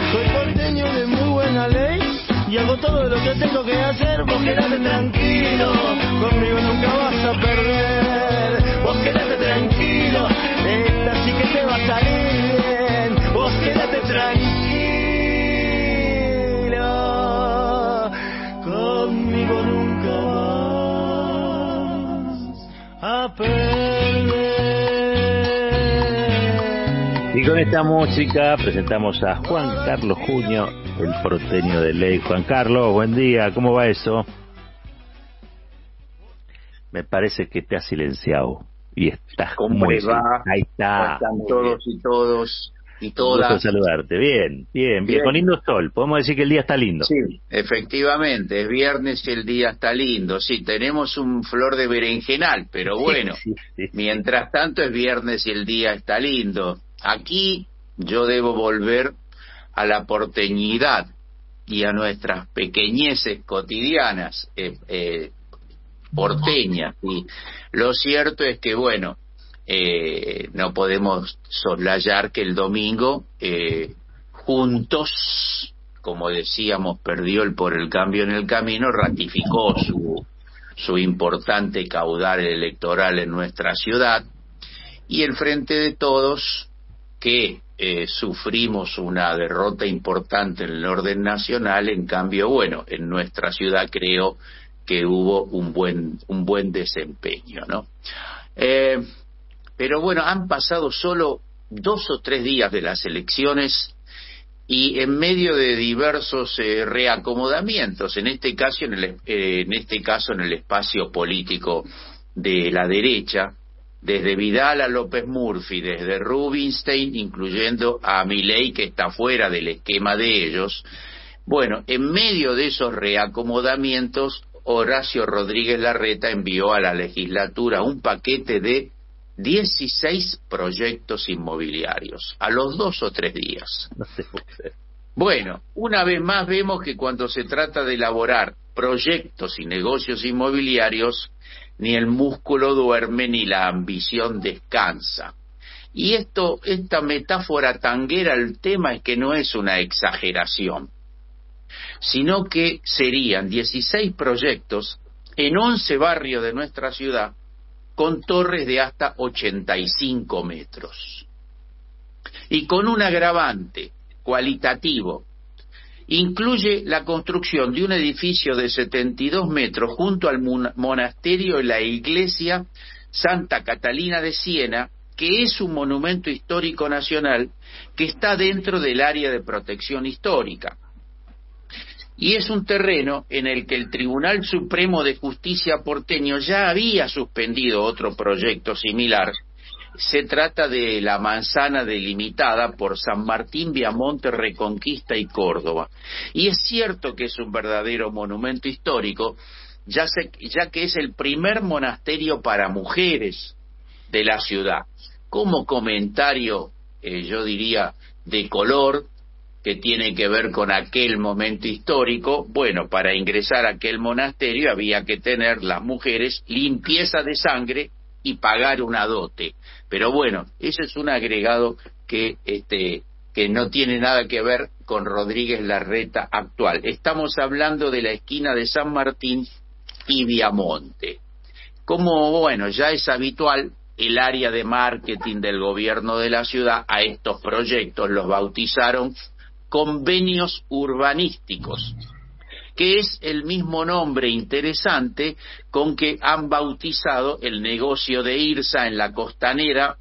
Soy porteño de muy buena ley y hago todo lo que tengo que hacer. Vos quedate tranquilo, conmigo nunca vas a perder. Vos quedate tranquilo, esta sí que te va a salir bien. Vos quedate tranquilo, conmigo nunca vas a perder. Y con esta música presentamos a Juan Carlos Junio, el porteño de ley. Juan Carlos, buen día, ¿cómo va eso? Me parece que te has silenciado y estás muy va? Ahí está. ¿Cómo están todos y todos y todas? Un gusto saludarte. Bien. Con lindo sol. Podemos decir que el día está lindo. Sí, efectivamente, es viernes y el día está lindo. Sí, tenemos un flor de berenjenal, pero bueno, sí. Mientras tanto es viernes y el día está lindo. Aquí yo debo volver a la porteñidad y a nuestras pequeñeces cotidianas porteñas. Y lo cierto es que, bueno, no podemos soslayar que el domingo juntos, como decíamos, perdió el Por el Cambio en el Camino, ratificó su importante caudal electoral en nuestra ciudad, y el Frente de Todos, que sufrimos una derrota importante en el orden nacional, en cambio, bueno, en nuestra ciudad creo que hubo un buen desempeño, ¿no? Pero bueno, han pasado solo 2 o 3 días de las elecciones y en medio de diversos reacomodamientos, en este caso en el espacio político de la derecha, desde Vidal a López Murphy, desde Rubinstein, incluyendo a Milei, que está fuera del esquema de ellos. Bueno, en medio de esos reacomodamientos, Horacio Rodríguez Larreta envió a la legislatura un paquete de 16 proyectos inmobiliarios, a los 2 o 3 días. No se puede ser. Bueno, una vez más vemos que cuando se trata de elaborar proyectos y negocios inmobiliarios, ni el músculo duerme ni la ambición descansa. Y esta metáfora tanguera al tema es que no es una exageración, sino que serían 16 proyectos en 11 barrios de nuestra ciudad con torres de hasta 85 metros. Y con un agravante cualitativo. Incluye la construcción de un edificio de 72 metros junto al monasterio y la iglesia Santa Catalina de Siena, que es un monumento histórico nacional que está dentro del área de protección histórica. Y es un terreno en el que el Tribunal Supremo de Justicia porteño ya había suspendido otro proyecto similar. Se trata de la manzana delimitada por San Martín, Viamonte, Reconquista y Córdoba. Y es cierto que es un verdadero monumento histórico, ya que es el primer monasterio para mujeres de la ciudad. Como comentario, yo diría, de color, que tiene que ver con aquel momento histórico, bueno, para ingresar a aquel monasterio había que tener las mujeres limpieza de sangre y pagar una dote. Pero bueno, ese es un agregado que no tiene nada que ver con Rodríguez Larreta actual. Estamos hablando de la esquina de San Martín y Viamonte. Como, bueno, ya es habitual, el área de marketing del gobierno de la ciudad a estos proyectos los bautizaron convenios urbanísticos, que es el mismo nombre interesante con que han bautizado el negocio de IRSA en la costanera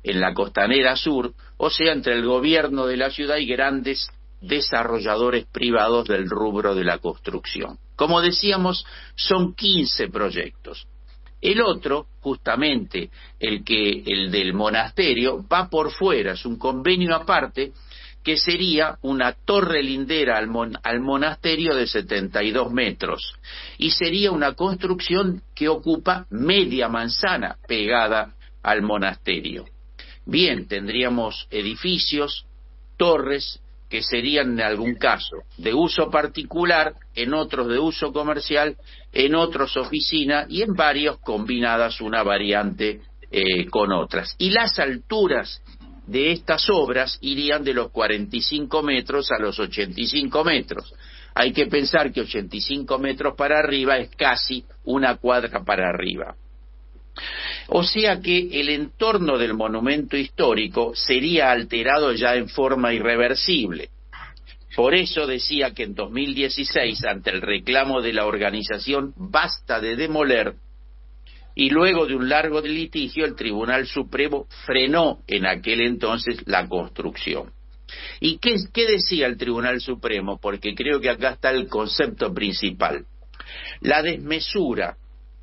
sur, o sea, entre el gobierno de la ciudad y grandes desarrolladores privados del rubro de la construcción. Como decíamos, son 15 proyectos. El otro, justamente el del monasterio, va por fuera, es un convenio aparte, que sería una torre lindera al monasterio de 72 metros, y sería una construcción que ocupa media manzana pegada al monasterio. Bien, tendríamos edificios, torres, que serían en algún caso de uso particular, en otros de uso comercial, en otros oficina, y en varios combinadas una variante con otras. Y las alturas de estas obras irían de los 45 metros a los 85 metros. Hay que pensar que 85 metros para arriba es casi una cuadra para arriba. O sea que el entorno del monumento histórico sería alterado ya en forma irreversible. Por eso decía que en 2016, ante el reclamo de la organización Basta de Demoler, y luego de un largo litigio, el Tribunal Supremo frenó en aquel entonces la construcción. ¿Y qué decía el Tribunal Supremo? Porque creo que acá está el concepto principal. La desmesura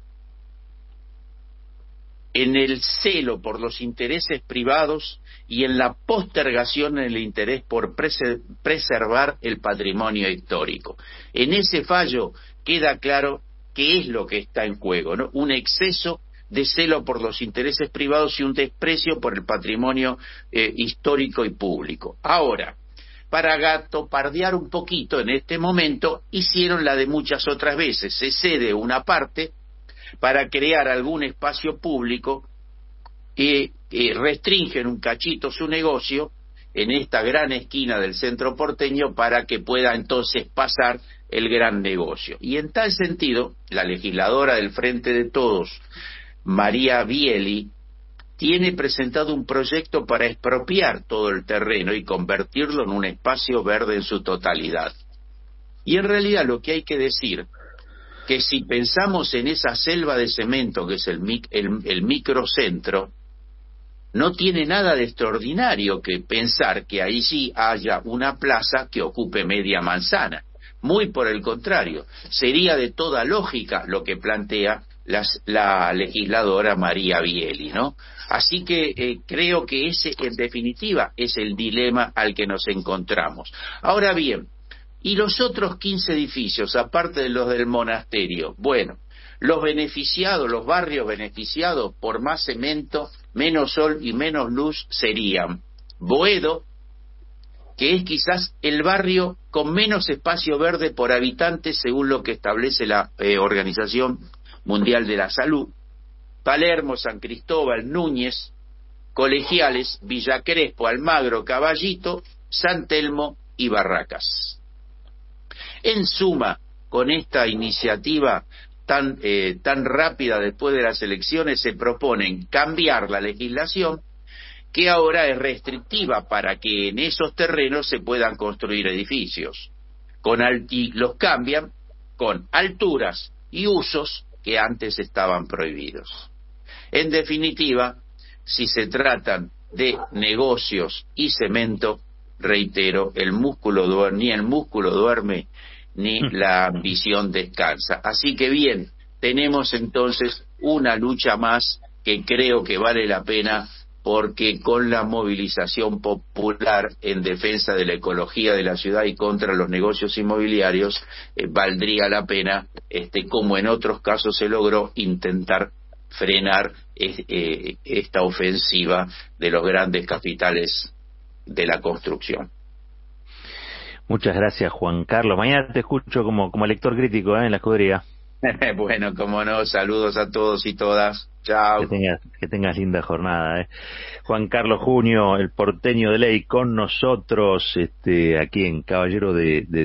en el celo por los intereses privados y en la postergación en el interés por preservar el patrimonio histórico. En ese fallo queda claro qué es lo que está en juego, ¿no? Un exceso de celo por los intereses privados y un desprecio por el patrimonio histórico y público. Ahora, para gatopardear un poquito en este momento, hicieron la de muchas otras veces, se cede una parte para crear algún espacio público y restringen un cachito su negocio en esta gran esquina del centro porteño para que pueda entonces pasar el gran negocio. Y en tal sentido, la legisladora del Frente de Todos, María Bieli, tiene presentado un proyecto para expropiar todo el terreno y convertirlo en un espacio verde en su totalidad. Y en realidad lo que hay que decir, que si pensamos en esa selva de cemento que es el microcentro, no tiene nada de extraordinario que pensar que ahí sí haya una plaza que ocupe media manzana. Muy por el contrario, sería de toda lógica lo que plantea la legisladora María Bieli, ¿no? Así que creo que ese, en definitiva, es el dilema al que nos encontramos. Ahora bien, ¿y los otros 15 edificios, aparte de los del monasterio? Bueno, los beneficiados, los barrios beneficiados por más cemento, menos sol y menos luz serían Boedo, que es quizás el barrio con menos espacio verde por habitante según lo que establece la Organización Mundial de la Salud, Palermo, San Cristóbal, Núñez, Colegiales, Villa Crespo, Almagro, Caballito, San Telmo y Barracas. En suma, con esta iniciativa tan rápida después de las elecciones, se proponen cambiar la legislación que ahora es restrictiva para que en esos terrenos se puedan construir edificios. Y los cambian con alturas y usos que antes estaban prohibidos. En definitiva, si se tratan de negocios y cemento, reitero, ni el músculo duerme, ni la ambición descansa. Así que bien, tenemos entonces una lucha más que creo que vale la pena, porque con la movilización popular en defensa de la ecología de la ciudad y contra los negocios inmobiliarios, valdría la pena, como en otros casos se logró, intentar frenar esta ofensiva de los grandes capitales de la construcción. Muchas gracias, Juan Carlos. Mañana te escucho como lector crítico en la escudería. Bueno, como no, saludos a todos y todas. Chao. Que tengas linda jornada. Juan Carlos Junio, el porteño de ley, con nosotros aquí en Caballero de